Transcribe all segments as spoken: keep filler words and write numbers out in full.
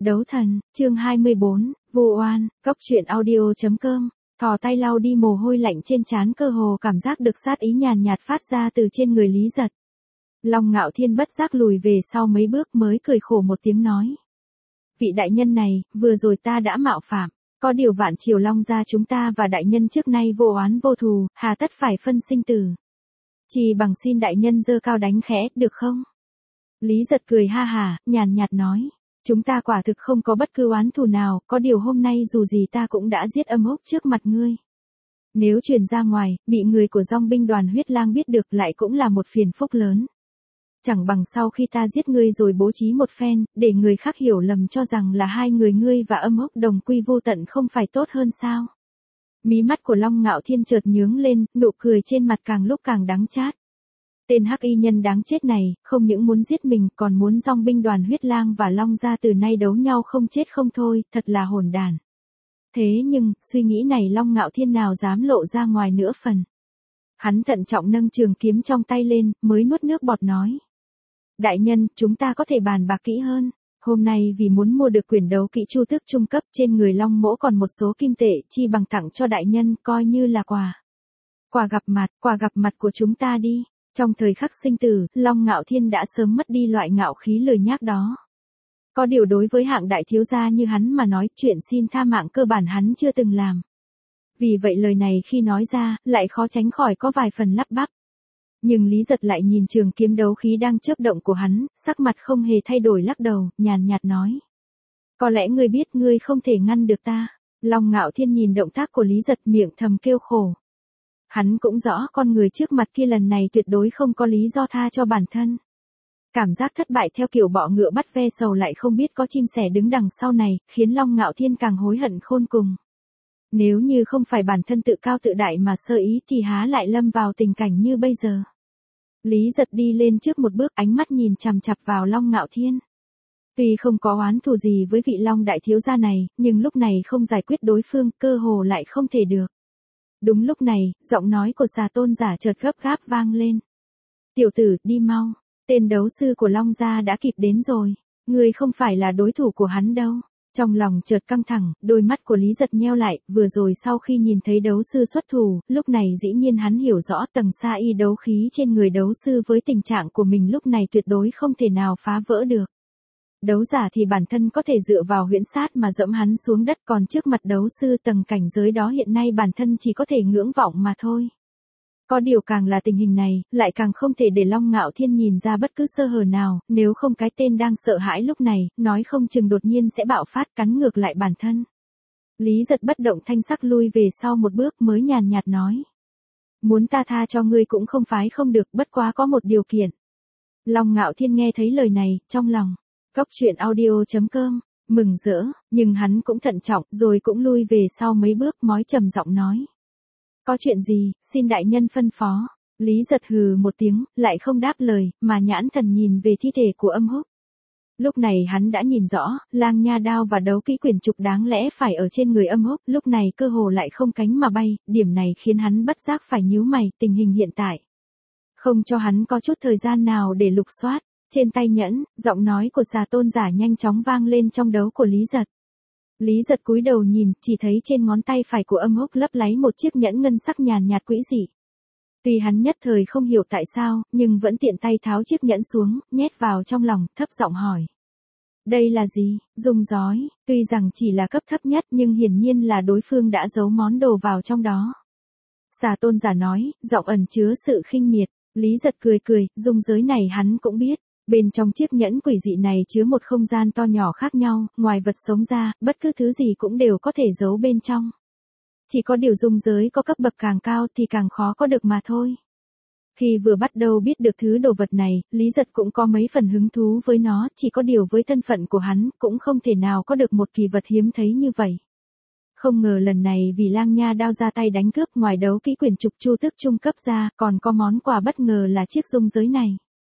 Đấu thần, chương hai mươi bốn, Vu Oan, Cốc truyện audio chấm com. Thò tay lau đi mồ hôi lạnh trên trán, cơ hồ cảm giác được sát ý nhàn nhạt phát ra từ trên người Lý Giật. Long Ngạo Thiên bất giác lùi về sau mấy bước mới cười khổ một tiếng nói: Vị đại nhân này, vừa rồi ta đã mạo phạm, có điều Vạn Triều Long gia chúng ta và đại nhân trước nay vô oán vô thù, hà tất phải phân sinh tử. Chỉ bằng xin đại nhân giơ cao đánh khẽ, được không? Lý Giật cười ha hả, nhàn nhạt nói: Chúng ta quả thực không có bất cứ oán thù nào, có điều hôm nay dù gì ta cũng đã giết Âm Húc trước mặt ngươi. Nếu truyền ra ngoài, bị người của dòng binh đoàn Huyết Lang biết được lại cũng là một phiền phúc lớn. Chẳng bằng sau khi ta giết ngươi rồi bố trí một phen, để người khác hiểu lầm cho rằng là hai người ngươi và Âm Húc đồng quy vô tận không phải tốt hơn sao? Mí mắt của Long Ngạo Thiên chợt nhướng lên, nụ cười trên mặt càng lúc càng đắng chát. Tên hắc y nhân đáng chết này, không những muốn giết mình còn muốn dòng binh đoàn Huyết Lang và Long gia từ nay đấu nhau không chết không thôi, thật là hỗn đản. Thế nhưng, suy nghĩ này Long Ngạo Thiên nào dám lộ ra ngoài nửa phần. Hắn thận trọng nâng trường kiếm trong tay lên, mới nuốt nước bọt nói: Đại nhân, chúng ta có thể bàn bạc kỹ hơn. Hôm nay vì muốn mua được quyền đấu kỹ chu tước trung cấp, trên người Long mỗ còn một số kim tệ, chi bằng tặng cho đại nhân, coi như là quà. Quà gặp mặt, quà gặp mặt của chúng ta đi. Trong thời khắc sinh tử, Long Ngạo Thiên đã sớm mất đi loại ngạo khí lười nhác đó. Có điều đối với hạng đại thiếu gia như hắn mà nói, chuyện xin tha mạng cơ bản hắn chưa từng làm. Vì vậy lời này khi nói ra, lại khó tránh khỏi có vài phần lắp bắp. Nhưng Lý Giật lại nhìn trường kiếm đấu khí đang chớp động của hắn, sắc mặt không hề thay đổi, lắc đầu, nhàn nhạt nói: Có lẽ ngươi biết ngươi không thể ngăn được ta. Long Ngạo Thiên nhìn động tác của Lý Giật, miệng thầm kêu khổ. Hắn cũng rõ con người trước mặt kia lần này tuyệt đối không có lý do tha cho bản thân. Cảm giác thất bại theo kiểu bọ ngựa bắt ve sầu lại không biết có chim sẻ đứng đằng sau này, khiến Long Ngạo Thiên càng hối hận khôn cùng. Nếu như không phải bản thân tự cao tự đại mà sơ ý thì há lại lâm vào tình cảnh như bây giờ. Lý Giật đi lên trước một bước, ánh mắt nhìn chằm chằm vào Long Ngạo Thiên. Tuy không có oán thù gì với vị Long đại thiếu gia này, nhưng lúc này không giải quyết đối phương, cơ hồ lại không thể được. Đúng lúc này, giọng nói của Xà Tôn giả chợt gấp gáp vang lên. Tiểu tử, đi mau. Tên đấu sư của Long gia đã kịp đến rồi. Ngươi không phải là đối thủ của hắn đâu. Trong lòng chợt căng thẳng, đôi mắt của Lý Giật nheo lại, vừa rồi sau khi nhìn thấy đấu sư xuất thủ, lúc này dĩ nhiên hắn hiểu rõ tầng xa y đấu khí trên người đấu sư với tình trạng của mình lúc này tuyệt đối không thể nào phá vỡ được. Đấu giả thì bản thân có thể dựa vào huyễn sát mà dẫm hắn xuống đất, còn trước mặt đấu sư tầng cảnh giới đó hiện nay bản thân chỉ có thể ngưỡng vọng mà thôi. Có điều càng là tình hình này, lại càng không thể để Long Ngạo Thiên nhìn ra bất cứ sơ hở nào, nếu không cái tên đang sợ hãi lúc này, nói không chừng đột nhiên sẽ bạo phát cắn ngược lại bản thân. Lý Giật bất động thanh sắc lui về sau một bước mới nhàn nhạt nói: Muốn ta tha cho ngươi cũng không phái không được, bất quá có một điều kiện. Long Ngạo Thiên nghe thấy lời này, trong lòng Cốc truyện audio chấm com, mừng rỡ, nhưng hắn cũng thận trọng, rồi cũng lui về sau mấy bước, mói trầm giọng nói: Có chuyện gì, xin đại nhân phân phó. Lý Giật hừ một tiếng, lại không đáp lời, mà nhãn thần nhìn về thi thể của Âm Húc. Lúc này hắn đã nhìn rõ, lang nha đao và đấu kỹ quyển trục đáng lẽ phải ở trên người Âm Húc, lúc này cơ hồ lại không cánh mà bay, điểm này khiến hắn bất giác phải nhíu mày, tình hình hiện tại không cho hắn có chút thời gian nào để lục soát. Trên tay nhẫn, giọng nói của Xà Tôn giả nhanh chóng vang lên trong đấu của Lý Giật. Lý Giật cúi đầu nhìn, chỉ thấy trên ngón tay phải của Âm Húc lấp láy một chiếc nhẫn ngân sắc nhàn nhạt quỷ dị. Tuy hắn nhất thời không hiểu tại sao, nhưng vẫn tiện tay tháo chiếc nhẫn xuống, nhét vào trong lòng, thấp giọng hỏi: Đây là gì? Dung giói. Tuy rằng chỉ là cấp thấp nhất nhưng hiển nhiên là đối phương đã giấu món đồ vào trong đó. Xà Tôn giả nói, giọng ẩn chứa sự khinh miệt. Lý Giật cười cười, dung giới này hắn cũng biết. Bên trong chiếc nhẫn quỷ dị này chứa một không gian to nhỏ khác nhau, ngoài vật sống ra, bất cứ thứ gì cũng đều có thể giấu bên trong. Chỉ có điều dung giới có cấp bậc càng cao thì càng khó có được mà thôi. Khi vừa bắt đầu biết được thứ đồ vật này, Lý Giật cũng có mấy phần hứng thú với nó, chỉ có điều với thân phận của hắn, cũng không thể nào có được một kỳ vật hiếm thấy như vậy. Không ngờ lần này vì lang nha đao ra tay đánh cướp, ngoài đấu kỹ quyển trục chu tước trung cấp ra, còn có món quà bất ngờ là chiếc dung giới này.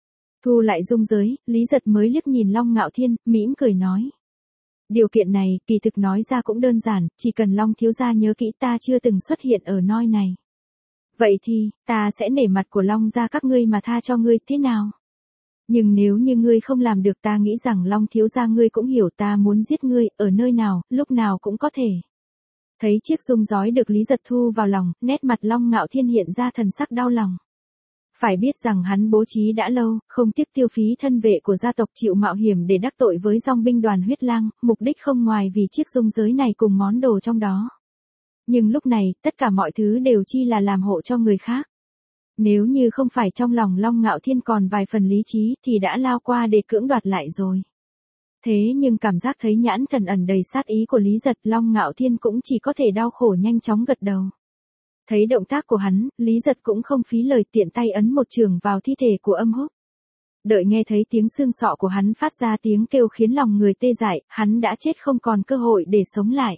Thu lại dung giới, Lý Giật mới liếc nhìn Long Ngạo Thiên, mỉm cười nói: Điều kiện này, kỳ thực nói ra cũng đơn giản, chỉ cần Long thiếu gia nhớ kỹ ta chưa từng xuất hiện ở nơi này. Vậy thì, ta sẽ nể mặt của Long gia các ngươi mà tha cho ngươi, thế nào? Nhưng nếu như ngươi không làm được ta nghĩ rằng Long thiếu gia ngươi cũng hiểu ta muốn giết ngươi, ở nơi nào, lúc nào cũng có thể. Thấy chiếc dung giói được Lý Giật thu vào lòng, nét mặt Long Ngạo Thiên hiện ra thần sắc đau lòng. Phải biết rằng hắn bố trí đã lâu, không tiếc tiêu phí thân vệ của gia tộc chịu mạo hiểm để đắc tội với dòng binh đoàn huyết lang, mục đích không ngoài vì chiếc dung giới này cùng món đồ trong đó. Nhưng lúc này, tất cả mọi thứ đều chi là làm hộ cho người khác. Nếu như không phải trong lòng Long Ngạo Thiên còn vài phần lý trí thì đã lao qua để cưỡng đoạt lại rồi. Thế nhưng cảm giác thấy nhãn thần ẩn đầy sát ý của Lý Giật, Long Ngạo Thiên cũng chỉ có thể đau khổ nhanh chóng gật đầu. Thấy động tác của hắn, Lý Giật cũng không phí lời tiện tay ấn một chưởng vào thi thể của Âm Húc. Đợi nghe thấy tiếng xương sọ của hắn phát ra tiếng kêu khiến lòng người tê dại, hắn đã chết không còn cơ hội để sống lại.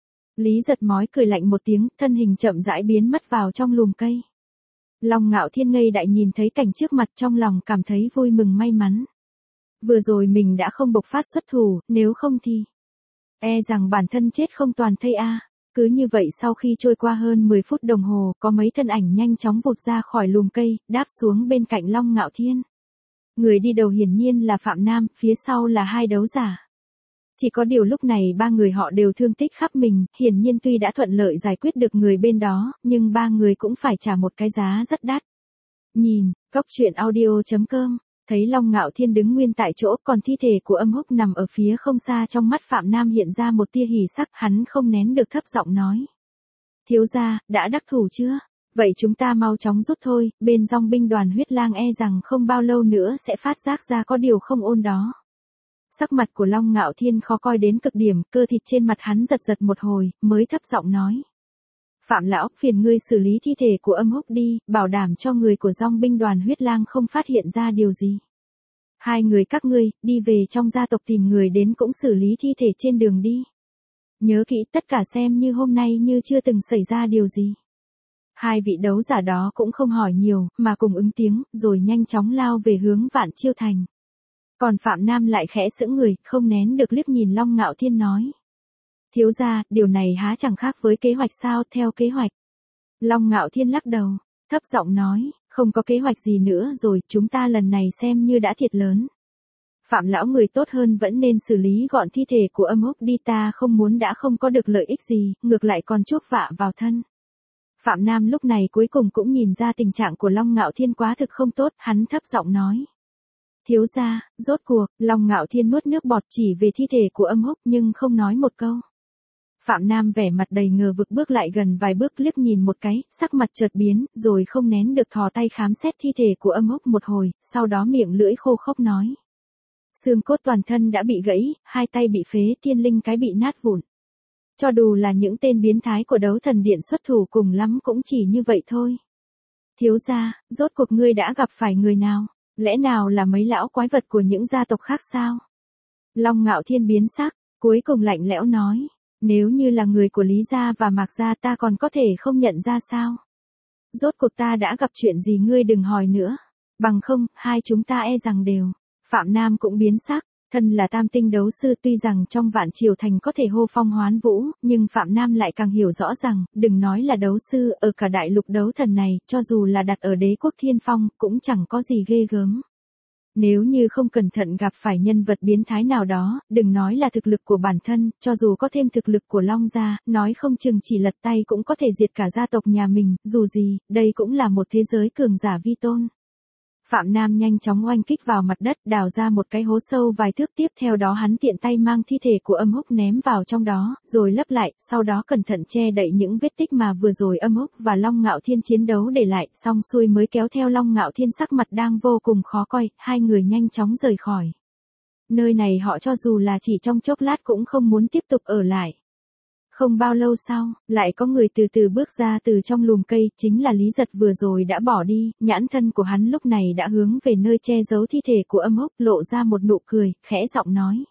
Lý Giật mói cười lạnh một tiếng, thân hình chậm rãi biến mất vào trong lùm cây. Long Ngạo Thiên ngây đại nhìn thấy cảnh trước mặt trong lòng cảm thấy vui mừng may mắn. Vừa rồi mình đã không bộc phát xuất thủ, nếu không thì... E rằng bản thân chết không toàn thây a. Cứ như vậy sau khi trôi qua hơn mười phút đồng hồ, có mấy thân ảnh nhanh chóng vụt ra khỏi lùm cây, đáp xuống bên cạnh Long Ngạo Thiên. Người đi đầu hiển nhiên là Phạm Nam, phía sau là hai đấu giả. Chỉ có điều lúc này ba người họ đều thương tích khắp mình, hiển nhiên tuy đã thuận lợi giải quyết được người bên đó, nhưng ba người cũng phải trả một cái giá rất đắt. Nhìn, cốc truyện audio chấm com, thấy Long Ngạo Thiên đứng nguyên tại chỗ, còn thi thể của Âm Húc nằm ở phía không xa, trong mắt Phạm Nam hiện ra một tia hỉ sắc, hắn không nén được thấp giọng nói. Thiếu gia, đã đắc thủ chưa? Vậy chúng ta mau chóng rút thôi, bên dòng binh đoàn huyết lang e rằng không bao lâu nữa sẽ phát giác ra có điều không ổn đó. Sắc mặt của Long Ngạo Thiên khó coi đến cực điểm, cơ thịt trên mặt hắn giật giật một hồi, mới thấp giọng nói. Phạm lão, phiền ngươi xử lý thi thể của Âm Húc đi, bảo đảm cho người của dòng binh đoàn huyết lang không phát hiện ra điều gì. Hai người các ngươi, đi về trong gia tộc tìm người đến cũng xử lý thi thể trên đường đi. Nhớ kỹ tất cả xem như hôm nay như chưa từng xảy ra điều gì. Hai vị đấu giả đó cũng không hỏi nhiều, mà cùng ứng tiếng, rồi nhanh chóng lao về hướng Vạn Chiêu Thành. Còn Phạm Nam lại khẽ sững người, không nén được liếc nhìn Long Ngạo Thiên nói. Thiếu gia, điều này há chẳng khác với kế hoạch sao, theo kế hoạch. Long Ngạo Thiên lắc đầu, thấp giọng nói, không có kế hoạch gì nữa rồi, chúng ta lần này xem như đã thiệt lớn. Phạm lão người tốt hơn vẫn nên xử lý gọn thi thể của Âm Húc đi, ta không muốn đã không có được lợi ích gì, ngược lại còn chuốc vạ vào thân. Phạm Nam lúc này cuối cùng cũng nhìn ra tình trạng của Long Ngạo Thiên quá thực không tốt, hắn thấp giọng nói. Thiếu gia, rốt cuộc, Long Ngạo Thiên nuốt nước bọt chỉ về thi thể của Âm Húc nhưng không nói một câu. Phạm Nam vẻ mặt đầy ngờ vực bước lại gần vài bước liếc nhìn một cái, sắc mặt chợt biến, rồi không nén được thò tay khám xét thi thể của Âm Húc một hồi, sau đó miệng lưỡi khô khốc nói. Xương cốt toàn thân đã bị gãy, hai tay bị phế, thiên linh cái bị nát vụn. Cho dù là những tên biến thái của đấu thần điện xuất thủ cùng lắm cũng chỉ như vậy thôi. Thiếu gia, rốt cuộc ngươi đã gặp phải người nào? Lẽ nào là mấy lão quái vật của những gia tộc khác sao? Long Ngạo Thiên biến sắc, cuối cùng lạnh lẽo nói. Nếu như là người của Lý gia và Mạc gia ta còn có thể không nhận ra sao? Rốt cuộc ta đã gặp chuyện gì ngươi đừng hỏi nữa. Bằng không, hai chúng ta e rằng đều. Phạm Nam cũng biến sắc, thân là tam tinh đấu sư tuy rằng trong Vạn Triều Thành có thể hô phong hoán vũ, nhưng Phạm Nam lại càng hiểu rõ rằng, đừng nói là đấu sư, ở cả đại lục đấu thần này, cho dù là đặt ở đế quốc thiên phong, cũng chẳng có gì ghê gớm. Nếu như không cẩn thận gặp phải nhân vật biến thái nào đó, đừng nói là thực lực của bản thân, cho dù có thêm thực lực của Long gia, nói không chừng chỉ lật tay cũng có thể diệt cả gia tộc nhà mình, dù gì, đây cũng là một thế giới cường giả vi tôn. Phạm Nam nhanh chóng oanh kích vào mặt đất, đào ra một cái hố sâu vài thước, tiếp theo đó hắn tiện tay mang thi thể của Âm Húc ném vào trong đó, rồi lấp lại, sau đó cẩn thận che đậy những vết tích mà vừa rồi Âm Húc và Long Ngạo Thiên chiến đấu để lại, xong xuôi mới kéo theo Long Ngạo Thiên sắc mặt đang vô cùng khó coi, hai người nhanh chóng rời khỏi. Nơi này họ cho dù là chỉ trong chốc lát cũng không muốn tiếp tục ở lại. Không bao lâu sau, lại có người từ từ bước ra từ trong lùm cây, chính là Lý Giật vừa rồi đã bỏ đi, nhãn thân của hắn lúc này đã hướng về nơi che giấu thi thể của Âm Húc, lộ ra một nụ cười, khẽ giọng nói.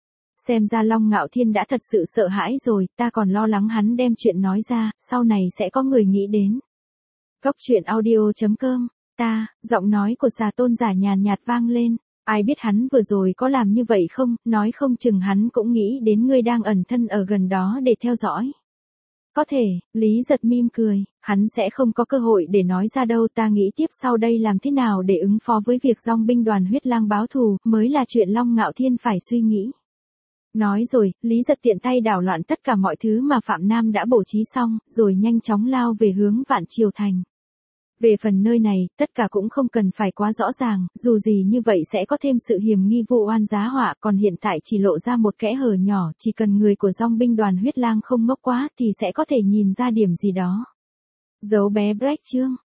Xem ra Long Ngạo Thiên đã thật sự sợ hãi rồi, ta còn lo lắng hắn đem chuyện nói ra, sau này sẽ có người nghĩ đến. Cốc truyện audio chấm com, ta, giọng nói của xà tôn giả nhàn nhạt vang lên. Ai biết hắn vừa rồi có làm như vậy không, nói không chừng hắn cũng nghĩ đến ngươi đang ẩn thân ở gần đó để theo dõi. Có thể, Lý Giật mỉm cười, hắn sẽ không có cơ hội để nói ra đâu, ta nghĩ tiếp sau đây làm thế nào để ứng phó với việc dòng binh đoàn huyết lang báo thù, mới là chuyện Long Ngạo Thiên phải suy nghĩ. Nói rồi, Lý Giật tiện tay đảo loạn tất cả mọi thứ mà Phạm Nam đã bố trí xong, rồi nhanh chóng lao về hướng Vạn Triều Thành. Về phần nơi này, tất cả cũng không cần phải quá rõ ràng, dù gì như vậy sẽ có thêm sự hiểm nghi vụ oan giá họa, còn hiện tại chỉ lộ ra một kẽ hở nhỏ, chỉ cần người của dòng binh đoàn huyết lang không ngốc quá thì sẽ có thể nhìn ra điểm gì đó. Dấu bé Break chương